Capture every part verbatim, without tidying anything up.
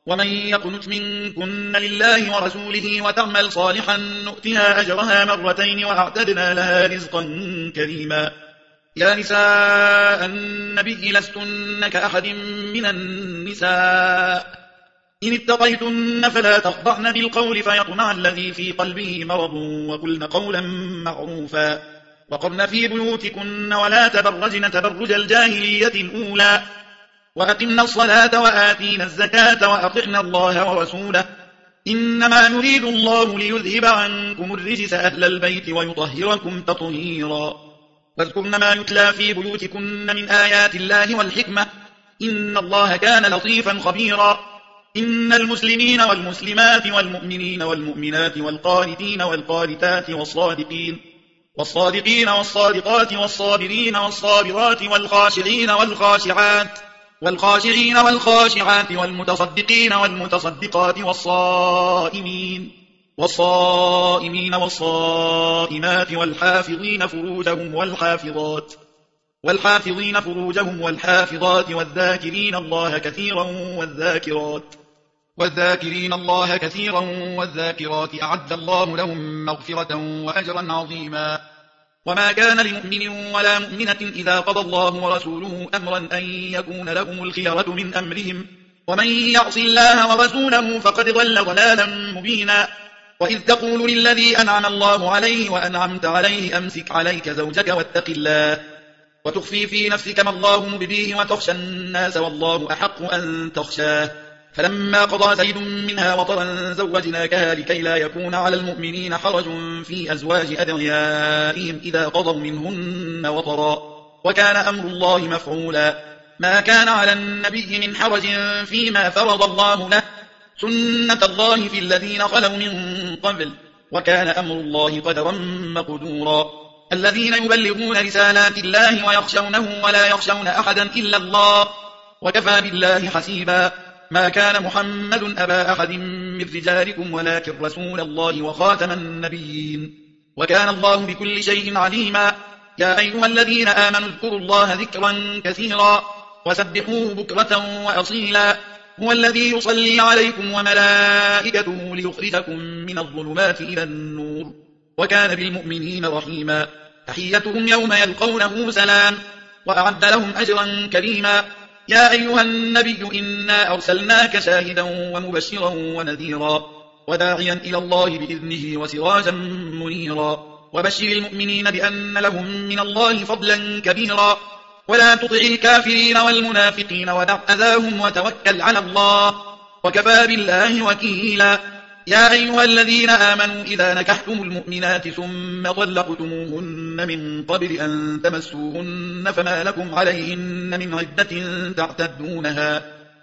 ومن يقنت منكن لله ورسوله وتعمل صالحا نؤتها أجرها مرتين وأعتدنا لها رزقا كريما. يا نساء النبي لستن كأحد من النساء إن اتقيتن فلا تخضعن بالقول فيطمع الذي في قلبه مرض وقلن قولا معروفا وقرن في بيوتكن ولا تبرجن تبرج الجاهلية الأولى وأقمنا الصلاة وآتينا الزكاة وأطعنا الله ورسوله إنما يريد الله ليذهب عنكم الرجس أهل البيت ويطهركم تطهيرا. واذكرن ما يتلى في بيوتكن من آيات الله والحكمة إن الله كان لطيفا خبيرا. إن المسلمين والمسلمات والمؤمنين والمؤمنات والقانتين والقانتات والصادقين والصادقين والصادقات والصابرين والصابرات والخاشعين والخاشعات والخاشعين والخاشعات والمتصدقين والمتصدقات والصائمين والصائمين والصائمات والحافظين فروجهم والحافظات والحافظين فروجهم والحافظات والذاكرين الله كثيرا والذاكرات والذاكرين الله كثيرا والذاكرات أعد الله لهم مغفرة وأجرا عظيما. وما كان لمؤمن ولا مؤمنة إذا قضى الله ورسوله أمرا أن يكون لهم الخيرة من أمرهم ومن يعص الله ورسوله فقد ضل ضلالا مبينا. وإذ تقول للذي أنعم الله عليه وأنعمت عليه أمسك عليك زوجك واتق الله وتخفي في نفسك ما الله مبديه وتخشى الناس والله أحق أن تخشاه فلما قضى زيد منها وطرا زوجناكها لكي لا يكون على المؤمنين حرج في أزواج أدعيائهم إذا قضوا منهن وطرا وكان أمر الله مفعولا. ما كان على النبي من حرج فيما فرض الله له سنة الله في الذين خلوا من قبل وكان أمر الله قدرا مقدورا. الذين يبلغون رسالات الله ويخشونه ولا يخشون أحدا إلا الله وكفى بالله حسيبا. ما كان محمد أبا أحد من رجالكم ولكن رسول الله وخاتم النبيين وكان الله بكل شيء عليما. يا أيها الذين آمنوا اذكروا الله ذكرا كثيرا وسبحوه بكرة وأصيلا. هو الذي يصلي عليكم وملائكته ليخرجكم من الظلمات إلى النور وكان بالمؤمنين رحيما. تحيتهم يوم يلقونه سلام وأعد لهم أجرا كريما. يا أيها النبي إنا أرسلناك شاهدا ومبشرا ونذيرا وداعيا إلى الله بإذنه وسراجا منيرا وبشر المؤمنين بأن لهم من الله فضلا كبيرا ولا تطع الكافرين والمنافقين ودع أذاهم وتوكل على الله وكفى بالله وكيلا. يا أيها الذين آمنوا إذا نكحتم المؤمنات ثم طلقتموهن من قبل أن تمسوهن فما لكم عليهن من عدة تعتدونها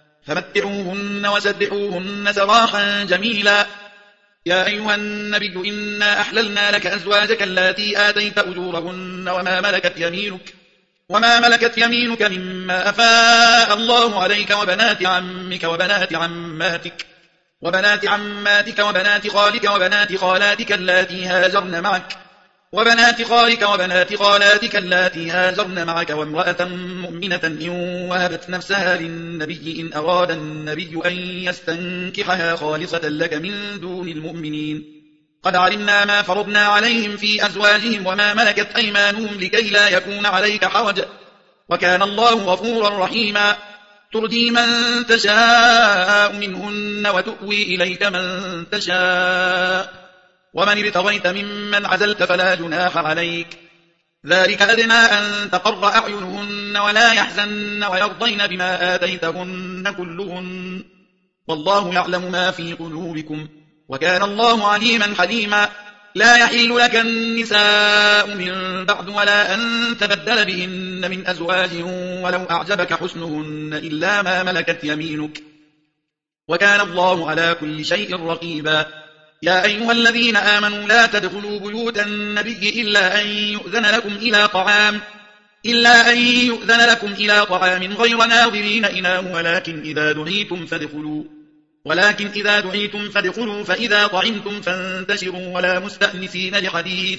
فمتعوهن وسرحوهن سراحا جميلا. يا أيها النبي إنا أحللنا لك أزواجك اللاتي آتيت أجورهن وما ملكت يمينك وما ملكت يمينك مما أفاء الله عليك وبنات عمك وبنات عماتك وبنات عماتك وبنات خالك وبنات خالاتك اللاتي هاجرن معك وبنات خالك وبنات خالاتك اللاتي هاجرن معك وامرأة مؤمنة إن وهبت نفسها للنبي إن أراد النبي أن يستنكحها خالصة لك من دون المؤمنين قد علمنا ما فرضنا عليهم في أزواجهم وما ملكت أيمانهم لكي لا يكون عليك حرج وكان الله غفورا رحيما. ترجي من تشاء منهن وتؤوي إليك من تشاء ومن ابتغيت ممن عزلت فلا جناح عليك ذلك أدنى أن تقر أعينهن ولا يحزن ويرضين بما آتيتهن كلهن والله يعلم ما في قلوبكم وكان الله عليما حليما. لا يحل لك النساء من بعد ولا أن تبدل بهن من أزواج ولو أعجبك حسنهن إلا ما ملكت يمينك وكان الله على كل شيء رقيبا. يا أيها الذين آمنوا لا تدخلوا بيوت النبي إلا أن يؤذن لكم إلى طعام إلا أن يؤذن لكم إلى طعام غير ناظرين إناه ولكن إذا دعيتم فادخلوا ولكن إذا دعيتم فادخلوا فإذا طعمتم فانتشروا ولا مستأنسين لحديث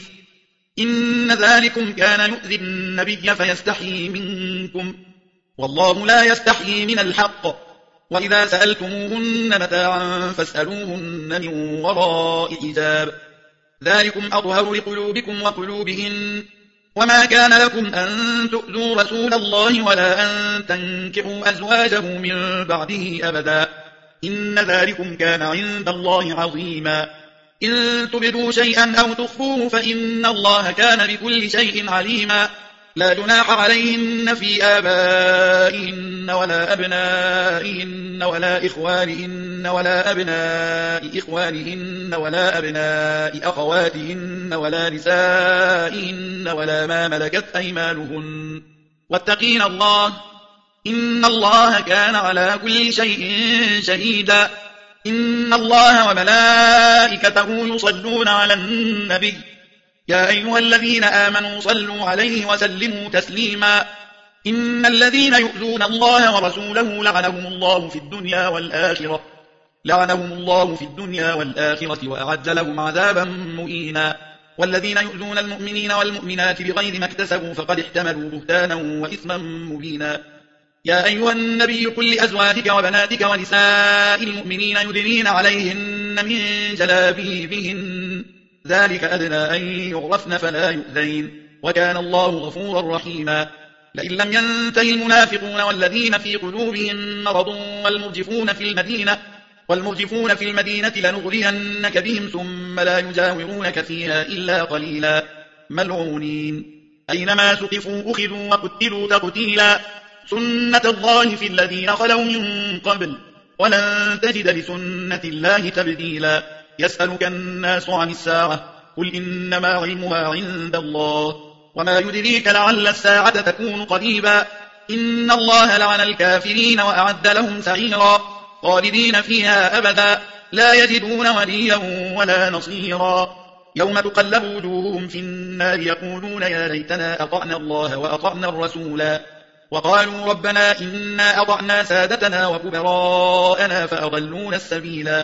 إن ذلكم كان يؤذي النبي فيستحيي منكم والله لا يستحيي من الحق وإذا سألتموهن متاعا فاسألوهن من وراء حجاب ذلكم أطهر لقلوبكم وقلوبهن وما كان لكم أن تؤذوا رسول الله ولا أن تنكحوا أزواجه من بعده أبدا إن ذلكم كان عند الله عظيما إن تبدوا شيئا أو تخفوه فإن الله كان بكل شيء عليما لا جناح عليهن في آبائهن ولا أبنائهن ولا إخوانهن ولا أبناء إخوانهن ولا أبناء أخواتهن ولا نسائهن ولا ما ملكت أيمانهن واتقين الله إن الله كان على كل شيء شهيدا إن الله وملائكته يصلون على النبي يا أيها الذين آمنوا صلوا عليه وسلموا تسليما إن الذين يؤذون الله ورسوله لعنهم الله في الدنيا والآخرة لعنهم الله في الدنيا والآخرة وأعد لهم عذابا مهينا والذين يؤذون المؤمنين والمؤمنات بغير ما اكتسبوا فقد احتملوا بهتانا وإثما مبينا يا أيها النبي قل لأزواجك وبناتك ونساء المؤمنين يدنين عليهن من جلابيبهن ذلك أدنى أن يعرفن فلا يؤذين وكان الله غفورا رحيما لئن لم ينتهي المنافقون والذين في قلوبهم مرض والمرجفون في المدينة والمرجفون في المدينة لنغرينك بهم ثم لا يجاورونك فيها إلا قليلا ملعونين أينما سقفوا أخذوا وقتلوا تقتيلا سنة الله في الذين خلوا من قبل ولن تجد لسنة الله تبديلا يسألك الناس عن الساعة قل إنما علمها عند الله وما يدريك لعل الساعة تكون قريبا إن الله لعن الكافرين وأعد لهم سعيرا خالدين فيها أبدا لا يجدون وليا ولا نصيرا يوم تقلب وجوههم في النار يقولون يا ليتنا أطعنا الله وأطعنا الرسولا وقالوا ربنا إنا أطعنا سادتنا وكبراءنا فأضلونا السبيلا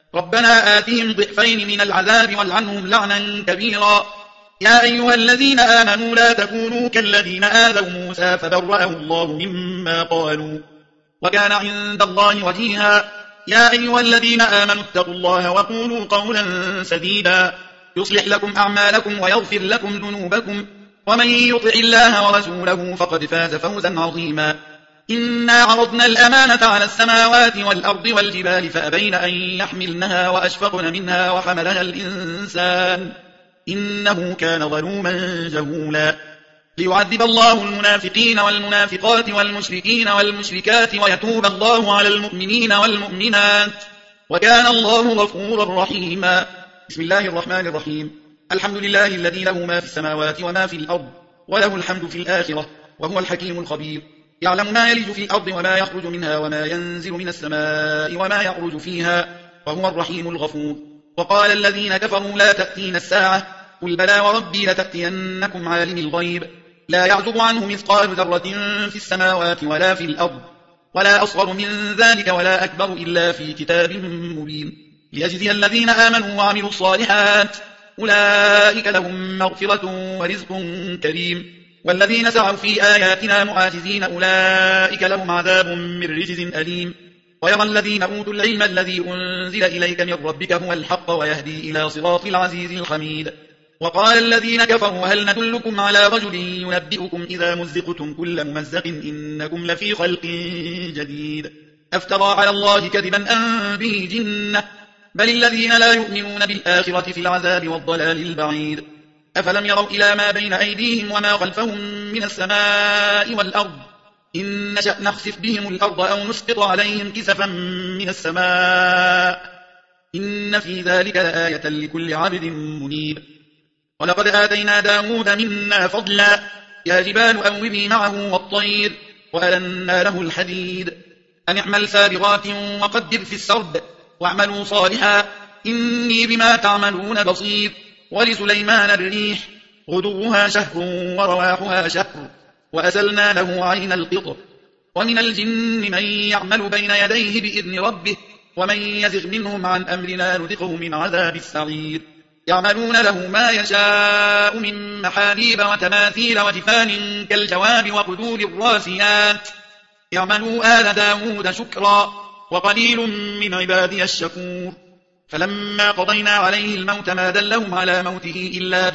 ربنا آتهم ضعفين من العذاب والعنهم لعنا كبيرا يا أيها الذين آمنوا لا تكونوا كالذين آذوا موسى فبرأه الله مما قالوا وكان عند الله وجيها يا أيها الذين آمنوا اتقوا الله وقولوا قولا سديدا يصلح لكم أعمالكم ويغفر لكم ذنوبكم ومن يطع الله ورسوله فقد فاز فوزا عظيما إنا عرضنا الأمانة على السماوات والأرض والجبال فأبين أن يحملنها وأشفقن منها وحملها الإنسان إنه كان ظلوما جهولا ليعذب الله المنافقين والمنافقات والمشركين والمشركات ويتوب الله على المؤمنين والمؤمنات وكان الله غفورا رحيما بسم الله الرحمن الرحيم الحمد لله الذي له ما في السماوات وما في الأرض وله الحمد في الآخرة وهو الحكيم الخبير يعلم ما يلج في الأرض وما يخرج منها وما ينزل من السماء وما يعرج فيها وهو الرحيم الغفور وقال الذين كفروا لا تأتين الساعة قل بلى وربي لتأتينكم عالم الغيب لا يعزب عنه مثقال ذرة في السماوات ولا في الأرض ولا أصغر من ذلك ولا أكبر إلا في كتاب مبين ليجزي الذين آمنوا وعملوا الصالحات أولئك لهم مغفرة ورزق كريم والذين سعوا في آياتنا معاجزين أولئك لهم عذاب من رجز أليم ويرى الذين أوتوا العلم الذي أنزل إليك من ربك هو الحق ويهدي إلى صراط العزيز الحميد وقال الذين كفروا هل ندلكم على رجل ينبئكم إذا مزقتم كل ممزق إنكم لفي خلق جديد أفترى على الله كذبا أم به جنة بل الذين لا يؤمنون بالآخرة في العذاب والضلال البعيد أفلم يروا إلى ما بين أيديهم وما خلفهم من السماء والأرض إن نشأ نخسف بهم الأرض أو نسقط عليهم كسفا من السماء إن في ذلك لآية لكل عبد منيب ولقد آتينا داود منا فضلا يا جبال أوبي معه والطير وألنا له الحديد أن اعمل سابغات وقدر في السرد واعملوا صالحا إني بما تعملون بصير ولسليمان الريح غدوها شهر ورواحها شهر وأسلنا له عين القطر ومن الجن من يعمل بين يديه بإذن ربه ومن يزغ منهم عن أمرنا نذقه من عذاب السعير يعملون له ما يشاء من محاريب وتماثيل وجفان كالجواب وقدور الراسيات يعملوا آل داود شكرا وقليل من عبادي الشكور. فلما قضينا عليه الموت ما دلهم على موته إلا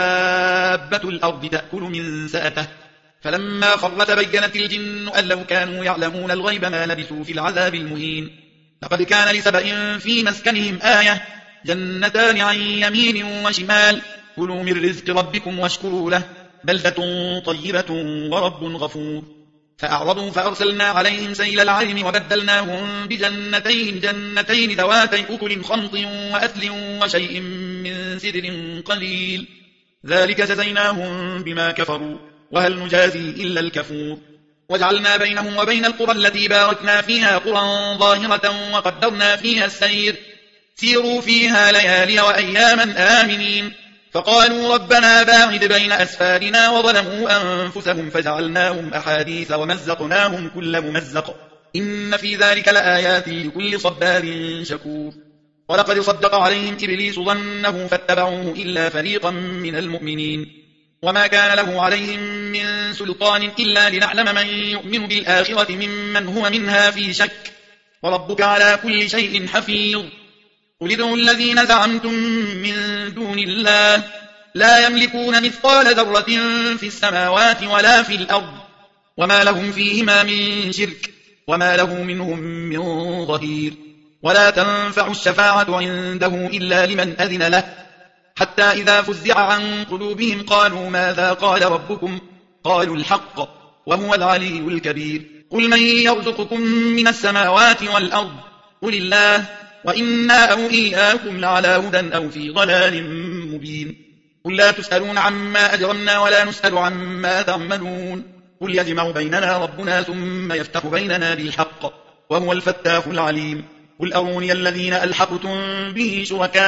دابة الأرض تأكل من سأته. فلما خر تبينت الجن أن لو كانوا يعلمون الغيب ما لبثوا في العذاب المهين. لقد كان لسبأ في مسكنهم آية، جنتان عن يمين وشمال، كلوا من رزق ربكم واشكروا له، بلدة طيبة ورب غفور. فأعرضوا فأرسلنا عليهم سيل العلم وبدلناهم بجنتين جنتين ذواتي أكل خمط وأثل وشيء من سدر قليل، ذلك جزيناهم بما كفروا وهل نجازي إلا الكفور. وجعلنا بينهم وبين القرى التي باركنا فيها قرى ظاهرة وقدرنا فيها السير، سيروا فيها ليالي وأياما آمنين. فقالوا ربنا باعد بين أسفارنا وظلموا أنفسهم فجعلناهم أحاديث ومزقناهم كل ممزق، إن في ذلك لآيات لكل صبار شكور. ولقد صدق عليهم إبليس ظنه فاتبعوه إلا فريقا من المؤمنين، وما كان له عليهم من سلطان إلا لنعلم من يؤمن بالآخرة ممن هو منها في شك، وربك على كل شيء حفيظ. قل ادعوا الذين زعمتم من دون الله لا يملكون مثقال ذرة في السماوات ولا في الأرض، وما لهم فيهما من شرك وما له منهم من ظهير. ولا تنفع الشفاعة عنده إلا لمن أذن له، حتى إذا فزع عن قلوبهم قالوا ماذا قال ربكم؟ قالوا الحق وهو العلي الكبير. قل من يرزقكم من السماوات والأرض؟ قل الله، وإنا أو إياكم لعلى هدى أو في ضلال مبين. قل لا تسألون عما أجرمنا ولا نسأل عما تعملون. قل يجمع بيننا ربنا ثم يفتح بيننا بالحق وهو الفتاح العليم. قل أروني الذين ألحقتم به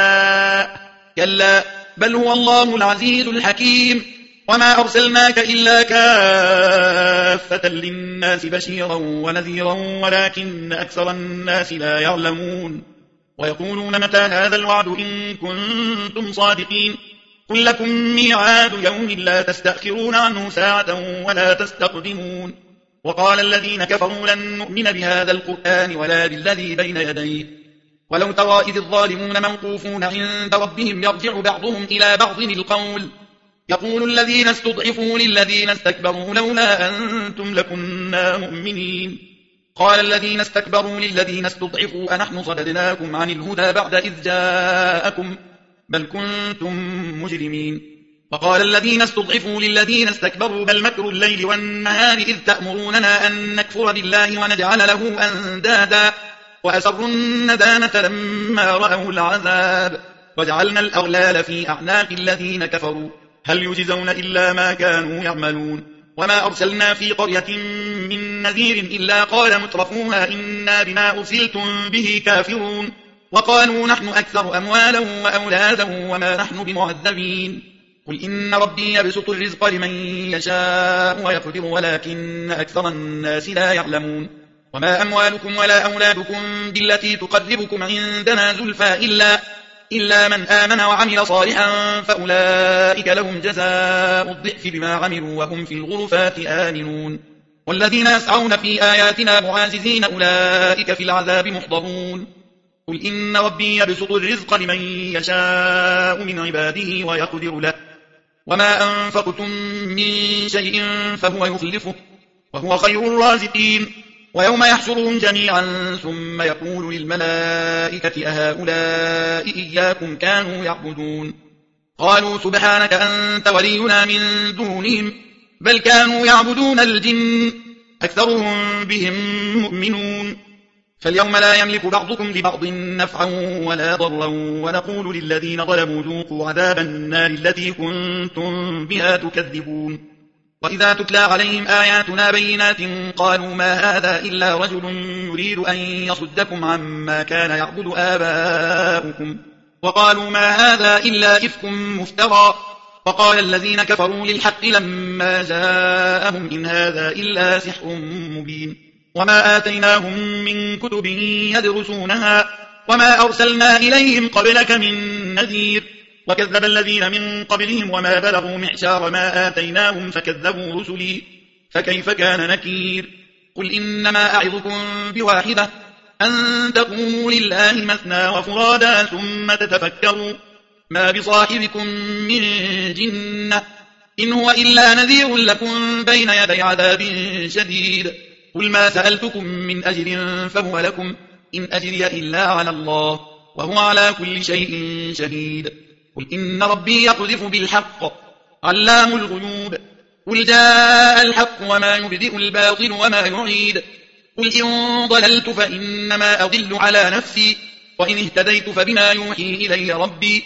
شركاء، كلا بل هو الله العزيز الحكيم. وما أرسلناك إلا كافة للناس بشيرا ونذيرا ولكن أكثر الناس لا يعلمون. ويقولون متى هذا الوعد إن كنتم صادقين؟ قل لكم ميعاد يوم لا تستأخرون عنه ساعة ولا تستقدمون. وقال الذين كفروا لن نؤمن بهذا القرآن ولا بالذي بين يديه. ولو ترى إذ الظالمون موقوفون عند ربهم يرجع بعضهم إلى بعض القول، يقول الذين استضعفوا للذين استكبروا لولا أنتم لكنا مؤمنين. قال الذين استكبروا للذين استضعفوا أنحن صددناكم عن الهدى بعد إذ جاءكم بل كنتم مجرمين. وقال الذين استضعفوا للذين استكبروا بل مكر الليل والنهار إذ تأمروننا أن نكفر بالله ونجعل له أندادا وأسروا الندامة لما رأوا العذاب وجعلنا الأغلال في أعناق الذين كفروا هل يجزون إلا ما كانوا يعملون. وما أرسلنا في قرية من نذير إلا قال مترفوها إنا بما أرسلتم به كافرون، وقالوا نحن أكثر أموالا وأولادا وما نحن بمعذبين. قل إن ربي يبسط الرزق لمن يشاء ويقدر ولكن أكثر الناس لا يعلمون. وما أموالكم ولا أولادكم بالتي تقربكم عندنا زلفى إلا, إلا من آمن وعمل صالحا فأولئك لهم جزاء الضعف بما عملوا وهم في الغرفات آمنون. والذين يسعون في آياتنا معاجزين أولئك في العذاب محضرون. قل إن ربي يبسط الرزق لمن يشاء من عباده ويقدر له وما أنفقتم من شيء فهو يخلفه وهو خير الرازقين. ويوم يحشرهم جميعا ثم يقول للملائكة أهؤلاء إياكم كانوا يعبدون؟ قالوا سبحانك أنت ولينا من دونهم بل كانوا يعبدون الجن أكثرهم بهم مؤمنون. فاليوم لا يملك بعضكم لبعض نفعا ولا ضرا ونقول للذين ظلموا ذوقوا عذاب النار التي كنتم بها تكذبون. وإذا تتلى عليهم آياتنا بينات قالوا ما هذا إلا رجل يريد أن يصدكم عما كان يعبد آباؤكم وقالوا ما هذا إلا إفك مفترى. وقال الذين كفروا للحق لما جاءهم إن هذا إلا سحر مبين. وما آتيناهم من كتب يدرسونها وما أرسلنا إليهم قبلك من نذير. وكذب الذين من قبلهم وما بلغوا معشار ما آتيناهم فكذبوا رسلي فكيف كان نكير. قل إنما أعظكم بواحدة أن تقوموا لله مثنى وفرادا ثم تتفكروا ما بصاحبكم من جنة إن هو إلا نذير لكم بين يدي عذاب شديد قل ما سألتكم من أجر فهو لكم إن أجري إلا على الله وهو على كل شيء شهيد قل إن ربي يقذف بالحق علام الغيوب قل جاء الحق وما يبدئ الباطل وما يعيد قل إن ضللت فإنما أضل على نفسي وإن اهتديت فبما يوحي إلي ربي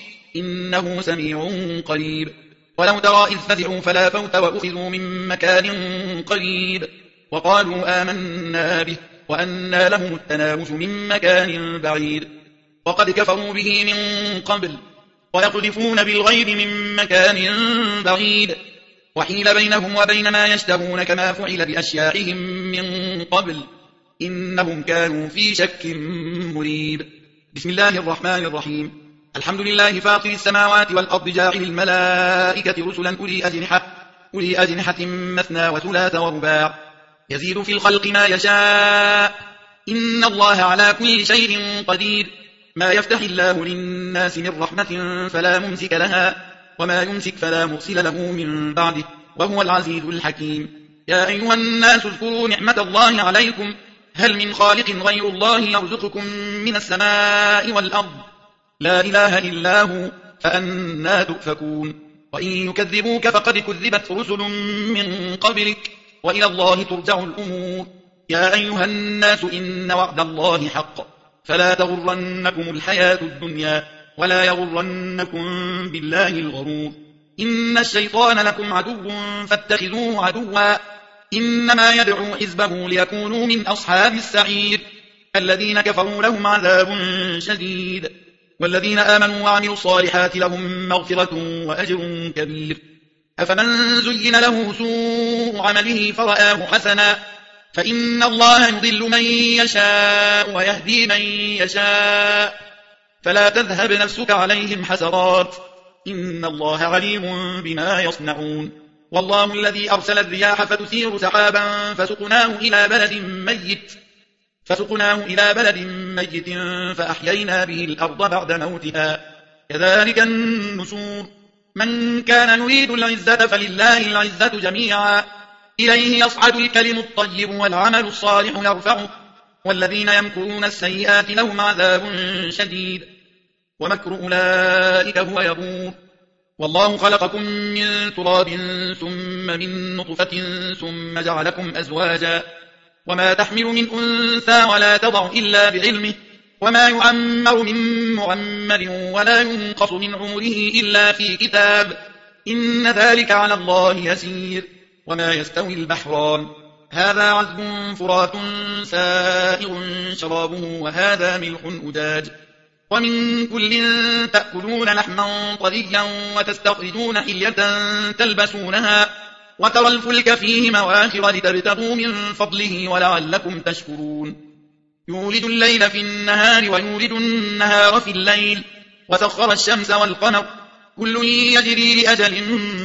إنه سميع قريب ولو ترى إذ فزعوا فلا فوت وأخذوا من مكان قريب وقالوا آمنا به وأنى لهم التناوش من مكان بعيد وقد كفروا به من قبل ويقذفون بالغيب من مكان بعيد وحيل بينهم وبين ما يشتهون كما فعل بأشياعهم من قبل إنهم كانوا في شك مريب بسم الله الرحمن الرحيم الحمد لله فاطر السماوات والأرض جاعل الملائكة رسلا أولي أجنحة, أولي أجنحة مثنى وثلاث ورباع يزيد في الخلق ما يشاء إن الله على كل شيء قدير ما يفتح الله للناس من رحمة فلا ممسك لها وما يمسك فلا مرسل له من بعده وهو العزيز الحكيم يا أيها الناس اذكروا نعمة الله عليكم هل من خالق غير الله يرزقكم من السماء والأرض لا إله إلا هو فأنى تؤفكون وإن يكذبوك فقد كذبت رسل من قبلك وإلى الله ترجع الأمور يا أيها الناس إن وعد الله حق فلا تغرنكم الحياة الدنيا ولا يغرنكم بالله الغرور إن الشيطان لكم عدو فاتخذوه عدوا إنما يدعو حزبه ليكونوا من أصحاب السعير الذين كفروا لهم عذاب شديد والذين آمنوا وعملوا الصالحات لهم مغفرة وأجر كبير أفمن زين له سوء عمله فرآه حسنا فإن الله يضل من يشاء ويهدي من يشاء فلا تذهب نفسك عليهم حسرات إن الله عليم بما يصنعون والله الذي أرسل الرياح فتثير سحابا فسقناه إلى بلد ميت فسقناه إلى بلد ميت فأحيينا به الأرض بعد موتها كذلك النشور من كان يريد العزة فلله العزة جميعا إليه يصعد الكلم الطيب والعمل الصالح يرفعه والذين يمكرون السيئات لهم عذاب شديد ومكر أولئك هو يبور والله خلقكم من تراب ثم من نطفة ثم جعلكم أزواجا وما تحمل من أنثى ولا تضع إلا بعلمه وما يعمر من معمر ولا ينقص من عمره إلا في كتاب إن ذلك على الله يسير وما يستوي البحران هذا عذب فرات سائغ شرابه وهذا ملح أجاج ومن كل تأكلون لحما طريا وتستخرجون حلية تلبسونها وترى الفلك فيه مواخر لتبتغوا من فضله ولعلكم تشكرون يولد الليل في النهار ويولد النهار في الليل وسخر الشمس والقمر كل يجري لأجل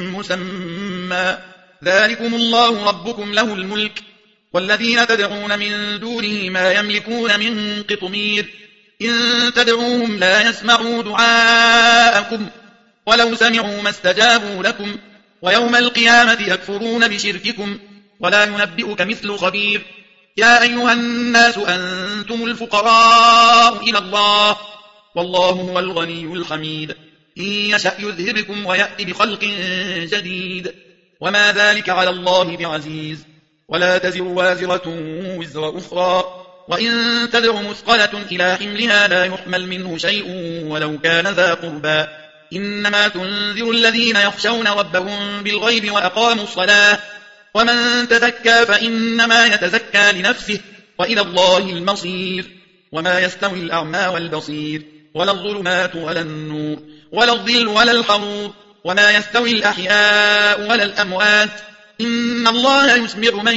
مسمى ذلكم الله ربكم له الملك والذين تدعون من دونه ما يملكون من قطمير إن تدعوهم لا يسمعوا دعاءكم ولو سمعوا ما استجابوا لكم ويوم القيامة يكفرون بشرككم ولا ينبئك مثل خبير يا أيها الناس أنتم الفقراء إلى الله والله هو الغني الحميد إن يشأ يذهبكم ويأتي بخلق جديد وما ذلك على الله بعزيز ولا تزر وازرة وزر أخرى وإن تدع مثقلة إلى حملها لا يحمل منه شيء ولو كان ذا قربى إنما تنذر الذين يخشون ربهم بالغيب وأقاموا الصلاة ومن تزكى فإنما يتزكى لنفسه وإلى الله المصير وما يستوي الأعمى والبصير ولا الظلمات ولا النور ولا الظل ولا الحرور وما يستوي الأحياء ولا الأموات إن الله يسمع من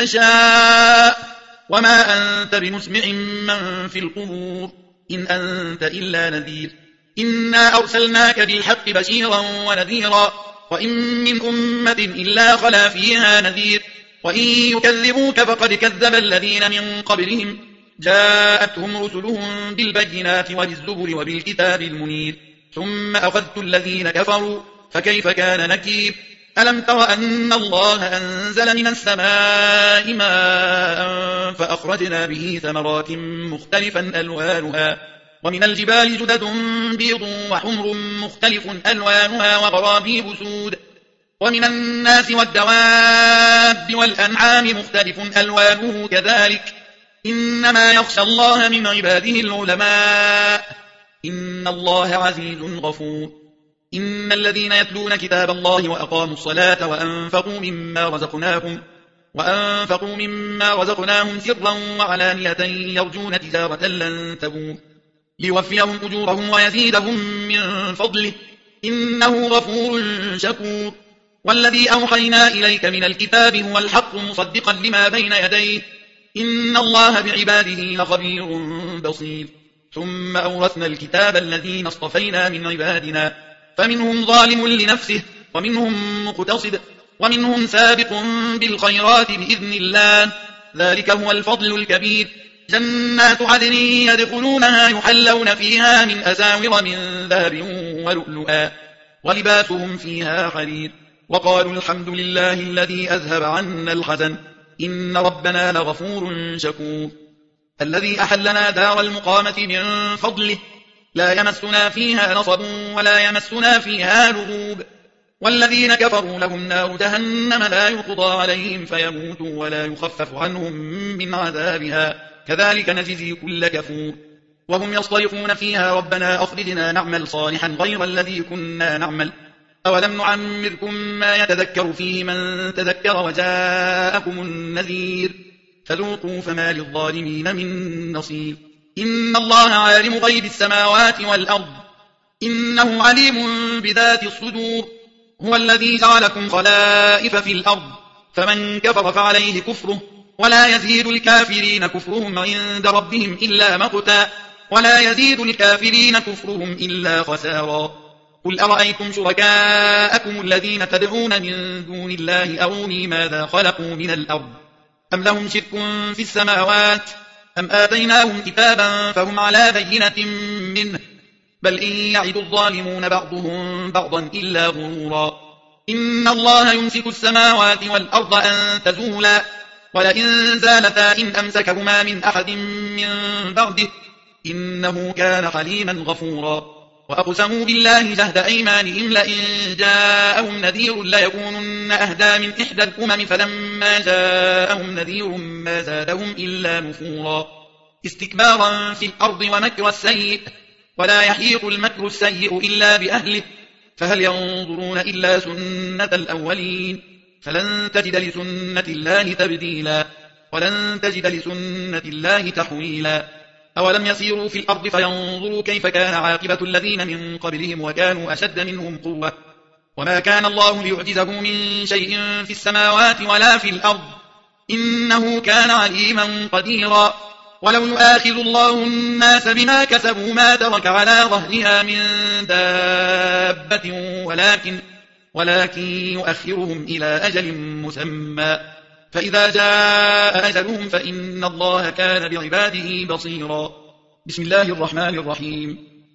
يشاء وما أنت بمسمع من في القبور إن أنت إلا نذير إنا أرسلناك بالحق بشيرا ونذيرا وإن من أمة إلا خلا فيها نذير وإن يكذبوك فقد كذب الذين من قبلهم جاءتهم رسلهم بالبينات وبالزبر وبالكتاب المنير ثم أخذت الذين كفروا فكيف كان نكير ألم تر أن الله أنزل من السماء ماء فأخرجنا به ثمرات مختلفا ألوانها ومن الجبال جدد بيض وحمر مختلف ألوانها وغرابيب سود ومن الناس والدواب والأنعام مختلف ألوانه كذلك إنما يخشى الله من عباده العلماء إن الله عزيز غفور إن الذين يتلون كتاب الله وأقاموا الصلاة وأنفقوا مما رزقناهم وأنفقوا مما رزقناهم سرا وعلانية يرجون تجارة لن تبور ليوفيهم أجورهم ويزيدهم من فضله إنه غفور شكور والذي أوحينا إليك من الكتاب هو الحق مصدقا لما بين يديه إن الله بعباده لخبير بصير ثم أورثنا الكتاب الذين اصطفينا من عبادنا فمنهم ظالم لنفسه ومنهم مقتصد ومنهم سابق بالخيرات بإذن الله ذلك هو الفضل الكبير جنات عدن يدخلونها يحلون فيها من أساور من ذهب ولؤلؤا ولباسهم فيها حرير وقالوا الحمد لله الذي أذهب عنا الحزن إن ربنا لغفور شكور الذي أحلنا دار المقامة من فضله لا يمسنا فيها نصب ولا يمسنا فيها لغوب والذين كفروا لهم نار جهنم لا يقضى عليهم فيموتوا ولا يخفف عنهم من عذابها كذلك نجزي كل كفور وهم يصطرخون فيها ربنا أخرجنا نعمل صالحا غير الذي كنا نعمل أولم نعمركم ما يتذكر فيه من تذكر وجاءكم النذير فذوقوا فما للظالمين من نصير إن الله عالم غيب السماوات والأرض إنه عليم بذات الصدور هو الذي جعلكم خلائف في الأرض فمن كفر فعليه كفره ولا يزيد الكافرين كفرهم عند ربهم إلا مقتا ولا يزيد الكافرين كفرهم إلا خسارا قل أرأيتم شركاءكم الذين تدعون من دون الله أروني ماذا خلقوا من الأرض أم لهم شرك في السماوات أم آتيناهم كتابا فهم على بينة منه بل إن يعد الظالمون بعضهم بعضا إلا غرورا إن الله يمسك السماوات والأرض أن تزولا ولئن زالتا إن أمسكهما من أحد من بعده إنه كان حليما غفورا وأقسموا بالله جهد أيمانهم لئن جاءهم نذير ليكونن أهدى من إحدى الأمم فلما جاءهم نذير ما زادهم إلا نفورا استكبارا في الأرض ومكر السيء ولا يحيق المكر السيء إلا بأهله فهل ينظرون إلا سنة الأولين فلن تجد لسنة الله تبديلا ولن تجد لسنة الله تحويلا أولم يسيروا في الأرض فينظروا كيف كان عاقبة الذين من قبلهم وكانوا أشد منهم قوة وما كان الله ليعجزه من شيء في السماوات ولا في الأرض إنه كان عليما قديرا ولو يؤاخذ الله الناس بما كسبوا ما ترك على ظهرها من دابة ولكن, ولكن يؤخرهم إلى أجل مسمى فإذا جاء أجلهم فإن الله كان بعباده بصيرا بسم الله الرحمن الرحيم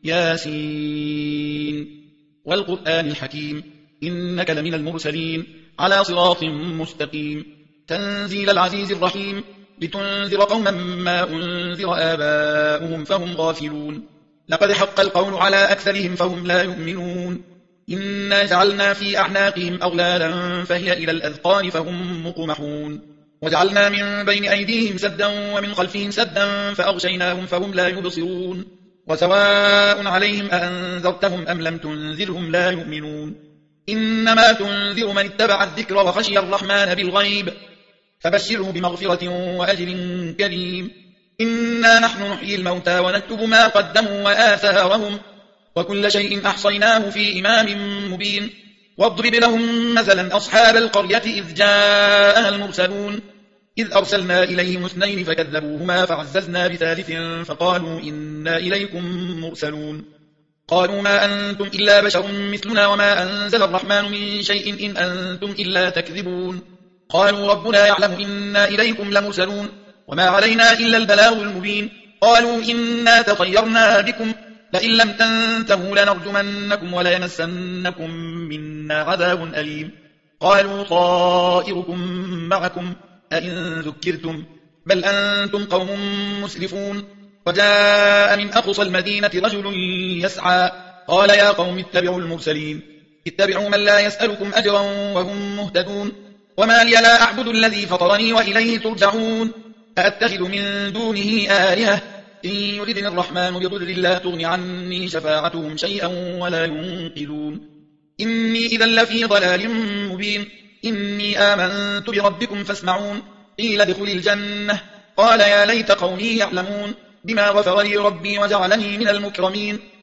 ياسين والقرآن الحكيم إنك لمن المرسلين على صراط مستقيم تنزيل العزيز الرحيم لتنذر قوما ما أنذر آباؤهم فهم غافلون لقد حق القول على أكثرهم فهم لا يؤمنون إنا جعلنا في أعناقهم أغلالا فهي إلى الأذقان فهم مقمحون وجعلنا من بين أيديهم سدا ومن خلفهم سدا فأغشيناهم فهم لا يبصرون وسواء عليهم أأنذرتهم أم لم تنذرهم لا يؤمنون إنما تنذر من اتبع الذكر وخشي الرحمن بالغيب فبشره بمغفرة وأجر كريم إنا نحن نحيي الموتى ونكتب ما قدموا وآثارهم وكل شيء أحصيناه في إمام مبين واضرب لهم مثلا أصحاب القرية إذ جاءها المرسلون إذ أرسلنا إليهم اثنين فكذبوهما فعززنا بثالث فقالوا إنا إليكم مرسلون قالوا ما أنتم إلا بشر مثلنا وما أنزل الرحمن من شيء إن أنتم إلا تكذبون قالوا ربنا يعلم إنا إليكم لمرسلون وما علينا إلا البلاغ المبين. قالوا إنا تطيرنا بكم لئن لم تنتهوا لنرجمنكم وليمسنكم منا عذاب أليم. قالوا طائركم معكم أئن ذكرتم بل أنتم قوم مسرفون. وجاء من أقصى المدينة رجل يسعى قال يا قوم اتبعوا المرسلين اتبعوا من لا يسألكم أجرا وهم مهتدون. وما لي لا أعبد الذي فطرني وإليه ترجعون. أأتخذ من دونه آلهة إن يردني الرحمن بضر لا تغن عني شفاعتهم شيئا ولا ينقذون. إني إذا لفي ضلال مبين. إني آمنت بربكم فاسمعون. قيل ادخل الجنة قال يا ليت قومي يعلمون بما غفر لي ربي وجعلني من المكرمين.